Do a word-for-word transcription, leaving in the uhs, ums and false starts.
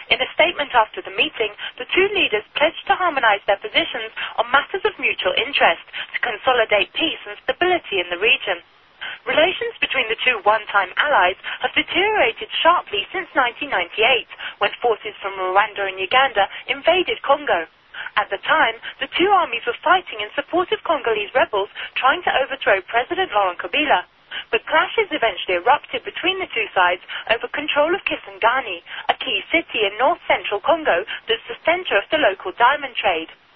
In a statement after the meeting, the two leaders pledged to harmonize their positions on matters of mutual interest to consolidate peace and stability in the region. Relations between the two one-time allies have deteriorated sharply since nineteen ninety-eight, when forces from Rwanda and Uganda invaded Congo. At the time, the two armies were fighting in support of Congolese rebels trying to overthrow President Laurent Kabila. But clashes eventually erupted between the two sides over control of Kisangani, a key city in north-central Congo that's the center of the local diamond trade.